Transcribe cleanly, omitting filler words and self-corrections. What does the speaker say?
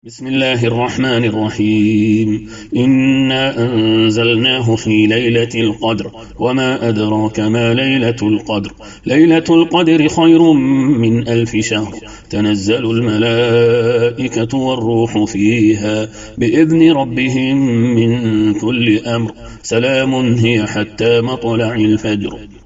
بسم الله الرحمن الرحيم. إنا أنزلناه في ليلة القدر وما أدراك ما ليلة القدر. ليلة القدر خير من 1000 شهر. تنزل الملائكة والروح فيها بإذن ربهم من كل أمر. سلام هي حتى مطلع الفجر.